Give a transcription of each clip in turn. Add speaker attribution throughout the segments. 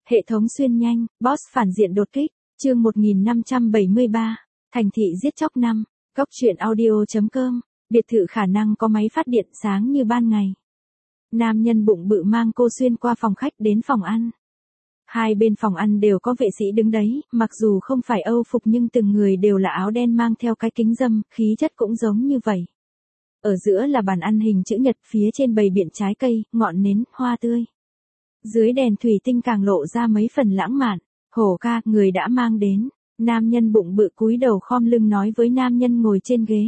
Speaker 1: Hệ thống xuyên nhanh, boss phản diện đột kích, chương 1573, thành thị giết chóc 5, góc truyện audio.com, biệt thự khả năng có máy phát điện sáng như ban ngày. Nam nhân bụng bự mang cô xuyên qua phòng khách đến phòng ăn. Hai bên phòng ăn đều có vệ sĩ đứng đấy, mặc dù không phải Âu phục nhưng từng người đều là áo đen mang theo cái kính râm, khí chất cũng giống như vậy. Ở giữa là bàn ăn hình chữ nhật, phía trên bày biện trái cây, ngọn nến, hoa tươi. Dưới đèn thủy tinh càng lộ ra mấy phần lãng mạn. Hổ ca, người đã mang đến. Nam nhân bụng bự cúi đầu khom lưng nói với nam nhân ngồi trên ghế.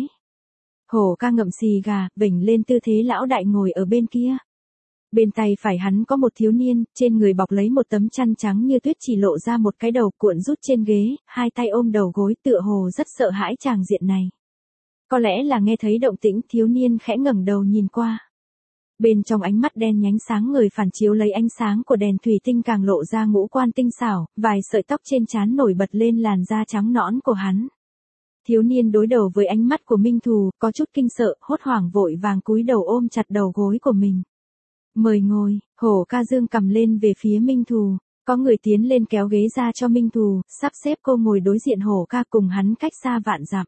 Speaker 1: Hổ ca ngậm xì gà, vểnh lên tư thế lão đại ngồi ở bên kia. Bên tay phải hắn có một thiếu niên, trên người bọc lấy một tấm chăn trắng như tuyết, chỉ lộ ra một cái đầu cuộn rút trên ghế, hai tay ôm đầu gối, tựa hồ rất sợ hãi tràng diện này. Có lẽ là nghe thấy động tĩnh, thiếu niên khẽ ngẩng đầu nhìn qua. Bên trong ánh mắt đen nhánh sáng người phản chiếu lấy ánh sáng của đèn thủy tinh càng lộ ra ngũ quan tinh xảo, vài sợi tóc trên trán nổi bật lên làn da trắng nõn của hắn. Thiếu niên đối đầu với ánh mắt của Minh Thù, có chút kinh sợ, hốt hoảng vội vàng cúi đầu ôm chặt đầu gối của mình. Mời ngồi, Hổ ca dương cầm lên về phía Minh Thù, có người tiến lên kéo ghế ra cho Minh Thù, sắp xếp cô ngồi đối diện Hổ ca cùng hắn cách xa vạn dặm.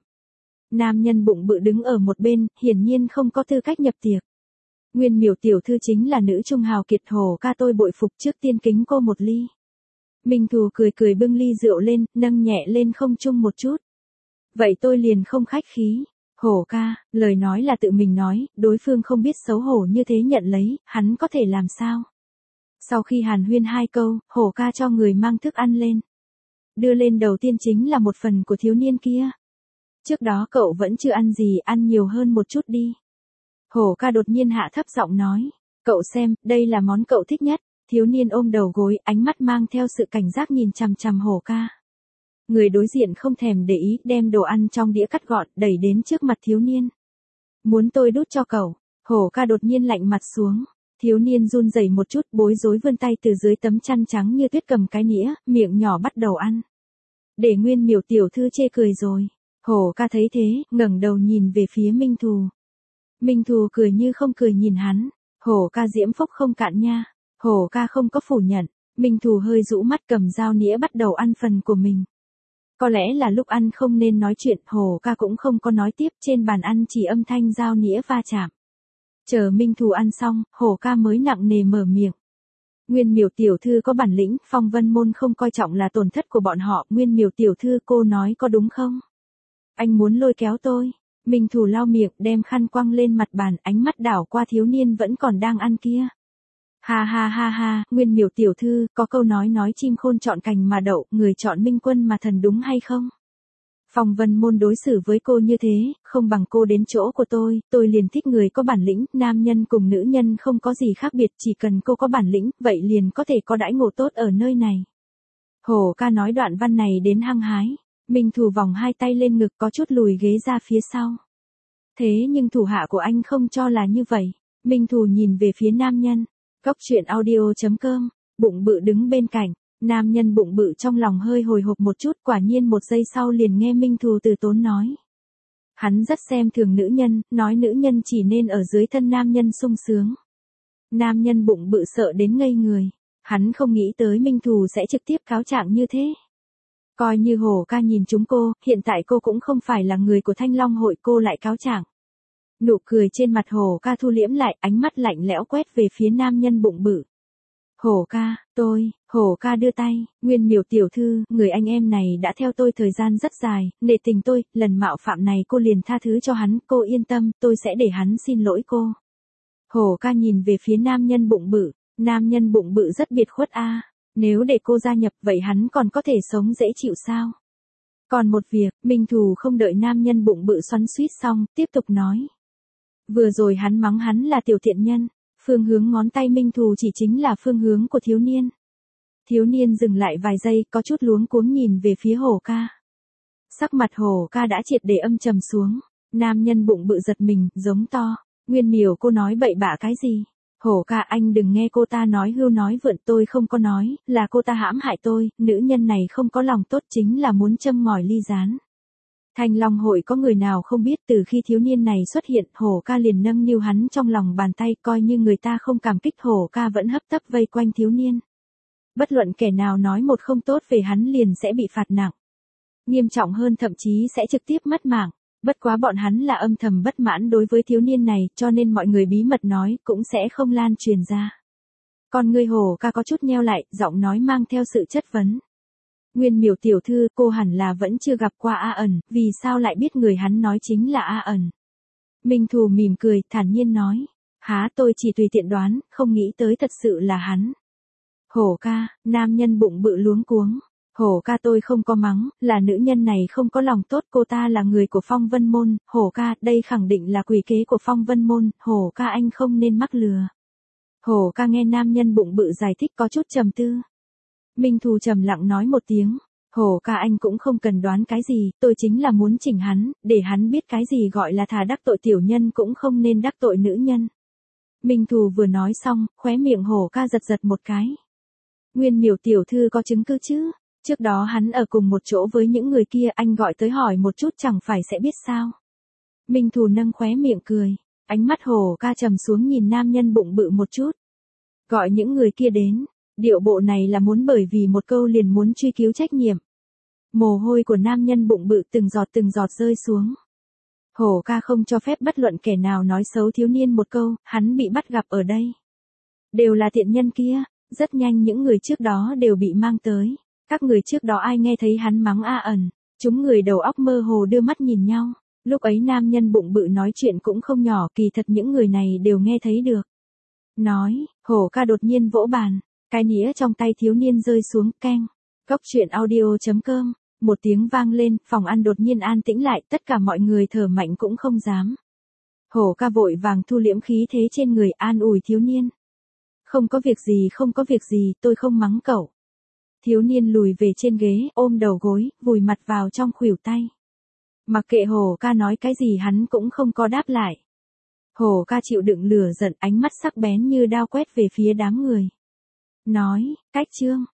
Speaker 1: Nam nhân bụng bự đứng ở một bên, hiển nhiên không có tư cách nhập tiệc. Nguyên Miểu tiểu thư chính là nữ trung hào kiệt, Hổ ca tôi bội phục, trước tiên kính cô một ly. Minh Thù cười cười bưng ly rượu lên, nâng nhẹ lên không trung một chút. Vậy tôi liền không khách khí. Hổ ca, lời nói là tự mình nói, đối phương không biết xấu hổ như thế nhận lấy, hắn có thể làm sao? Sau khi hàn huyên hai câu, Hổ ca cho người mang thức ăn lên. Đưa lên đầu tiên chính là một phần của thiếu niên kia. Trước đó cậu vẫn chưa ăn gì, ăn nhiều hơn một chút đi. Hổ ca đột nhiên hạ thấp giọng nói. Cậu xem, đây là món cậu thích nhất. Thiếu niên ôm đầu gối, ánh mắt mang theo sự cảnh giác nhìn chằm chằm Hổ ca. Người đối diện không thèm để ý, đem đồ ăn trong đĩa cắt gọn, đẩy đến trước mặt thiếu niên. Muốn tôi đút cho cậu? Hổ ca đột nhiên lạnh mặt xuống. Thiếu niên run rẩy một chút, bối rối vươn tay từ dưới tấm chăn trắng như tuyết cầm cái nĩa, miệng nhỏ bắt đầu ăn. Để Nguyên Miểu tiểu thư chê cười rồi. Hổ ca thấy thế, ngẩng đầu nhìn về phía Minh Thù. Minh Thù cười như không cười nhìn hắn. Hổ ca diễm phúc không cạn nha. Hổ ca không có phủ nhận. Minh Thù hơi rũ mắt cầm dao nĩa bắt đầu ăn phần của mình. Có lẽ là lúc ăn không nên nói chuyện, Hổ ca cũng không có nói tiếp, trên bàn ăn chỉ âm thanh dao nĩa va chạm. Chờ Minh Thù ăn xong, Hổ ca mới nặng nề mở miệng. Nguyên Miểu tiểu thư có bản lĩnh, Phong Vân môn không coi trọng là tổn thất của bọn họ, Nguyên Miểu tiểu thư cô nói có đúng không? Anh muốn lôi kéo tôi. Minh Thù lau miệng, đem khăn quăng lên mặt bàn, ánh mắt đảo qua thiếu niên vẫn còn đang ăn kia. Ha ha ha ha, Nguyên Miểu tiểu thư, có câu nói chim khôn chọn cành mà đậu, người chọn minh quân mà thần đúng hay không? Phong Vân môn đối xử với cô như thế, không bằng cô đến chỗ của tôi liền thích người có bản lĩnh, nam nhân cùng nữ nhân không có gì khác biệt, chỉ cần cô có bản lĩnh, vậy liền có thể có đãi ngộ tốt ở nơi này. Hổ ca nói đoạn văn này đến hăng hái. Minh Thù vòng hai tay lên ngực, có chút lùi ghế ra phía sau. Thế nhưng thủ hạ của anh không cho là như vậy. Minh Thù nhìn về phía nam nhân. Góc truyện audio.com, bụng bự đứng bên cạnh. Nam nhân bụng bự trong lòng hơi hồi hộp một chút, quả nhiên một giây sau liền nghe Minh Thù từ tốn nói. Hắn rất xem thường nữ nhân, nói nữ nhân chỉ nên ở dưới thân nam nhân sung sướng. Nam nhân bụng bự sợ đến ngây người. Hắn không nghĩ tới Minh Thù sẽ trực tiếp cáo trạng như thế. Coi như Hổ ca nhìn chúng cô, hiện tại cô cũng không phải là người của Thanh Long hội, cô lại cáo trạng. Nụ cười trên mặt Hổ ca thu liễm lại, ánh mắt lạnh lẽo quét về phía nam nhân bụng bự. Hổ ca, Hổ ca đưa tay, Nguyên Miểu tiểu thư, người anh em này đã theo tôi thời gian rất dài, nể tình tôi, lần mạo phạm này cô liền tha thứ cho hắn, cô yên tâm, tôi sẽ để hắn xin lỗi cô. Hổ ca nhìn về phía nam nhân bụng bự rất biệt khuất a. Nếu để cô gia nhập vậy hắn còn có thể sống dễ chịu sao? Còn một việc, Minh Thù không đợi nam nhân bụng bự xoắn xuýt xong, tiếp tục nói. Vừa rồi hắn mắng hắn là tiểu thiện nhân, phương hướng ngón tay Minh Thù chỉ chính là phương hướng của thiếu niên. Thiếu niên dừng lại vài giây, có chút luống cuống nhìn về phía Hổ ca. Sắc mặt Hổ ca đã triệt để âm trầm xuống, nam nhân bụng bự giật mình, giống to. Nguyên Miểu cô nói bậy bạ cái gì? Hổ ca, anh đừng nghe cô ta nói hưu nói vượn, tôi không có nói, là cô ta hãm hại tôi, nữ nhân này không có lòng tốt, chính là muốn châm ngòi ly gián. Thanh Long hội có người nào không biết, từ khi thiếu niên này xuất hiện, Hổ ca liền nâng niu hắn trong lòng bàn tay, coi như người ta không cảm kích, Hổ ca vẫn hấp tấp vây quanh thiếu niên. Bất luận kẻ nào nói một không tốt về hắn liền sẽ bị phạt nặng. Nghiêm trọng hơn thậm chí sẽ trực tiếp mất mạng. Bất quá bọn hắn là âm thầm bất mãn đối với thiếu niên này cho nên mọi người bí mật nói cũng sẽ không lan truyền ra. Con ngươi Hổ ca có chút nheo lại, giọng nói mang theo sự chất vấn. Nguyên Miểu tiểu thư, cô hẳn là vẫn chưa gặp qua A ẩn, vì sao lại biết người hắn nói chính là A ẩn? Minh Thù mỉm cười, thản nhiên nói. Há, tôi chỉ tùy tiện đoán, không nghĩ tới thật sự là hắn. Hổ ca, nam nhân bụng bự luống cuống. Hổ ca, tôi không có mắng, là nữ nhân này không có lòng tốt, cô ta là người của Phong Vân Môn. Hổ ca, đây khẳng định là quỷ kế của Phong Vân Môn, Hổ ca anh không nên mắc lừa. Hổ ca nghe nam nhân bụng bự giải thích có chút trầm tư. Minh Thù trầm lặng nói một tiếng. Hổ ca, anh cũng không cần đoán cái gì, tôi chính là muốn chỉnh hắn, để hắn biết cái gì gọi là thà đắc tội tiểu nhân cũng không nên đắc tội nữ nhân. Minh Thù vừa nói xong, khóe miệng Hổ ca giật giật một cái. Nguyên Miểu tiểu thư có chứng cứ chứ? Trước đó hắn ở cùng một chỗ với những người kia, anh gọi tới hỏi một chút chẳng phải sẽ biết sao? Minh Thù nâng khóe miệng cười, ánh mắt Hổ ca trầm xuống nhìn nam nhân bụng bự một chút. Gọi những người kia đến, điệu bộ này là muốn bởi vì một câu liền muốn truy cứu trách nhiệm. Mồ hôi của nam nhân bụng bự từng giọt rơi xuống. Hổ ca không cho phép bất luận kẻ nào nói xấu thiếu niên một câu, hắn bị bắt gặp ở đây. Đều là tiện nhân kia, rất nhanh những người trước đó đều bị mang tới. Các người trước đó ai nghe thấy hắn mắng A ẩn, chúng người đầu óc mơ hồ đưa mắt nhìn nhau. Lúc ấy nam nhân bụng bự nói chuyện cũng không nhỏ, kỳ thật những người này đều nghe thấy được. Nói, Hổ ca đột nhiên vỗ bàn, cái nĩa trong tay thiếu niên rơi xuống, keng. Cốc truyện audio.com, một tiếng vang lên, phòng ăn đột nhiên an tĩnh lại, tất cả mọi người thở mạnh cũng không dám. Hổ ca vội vàng thu liễm khí thế trên người, an ủi thiếu niên. Không có việc gì, tôi không mắng cậu. Thiếu niên lùi về trên ghế, ôm đầu gối, vùi mặt vào trong khuỷu tay. Mặc kệ Hổ ca nói cái gì hắn cũng không có đáp lại. Hổ ca chịu đựng lửa giận, ánh mắt sắc bén như đao quét về phía đám người. Nói, cách chương.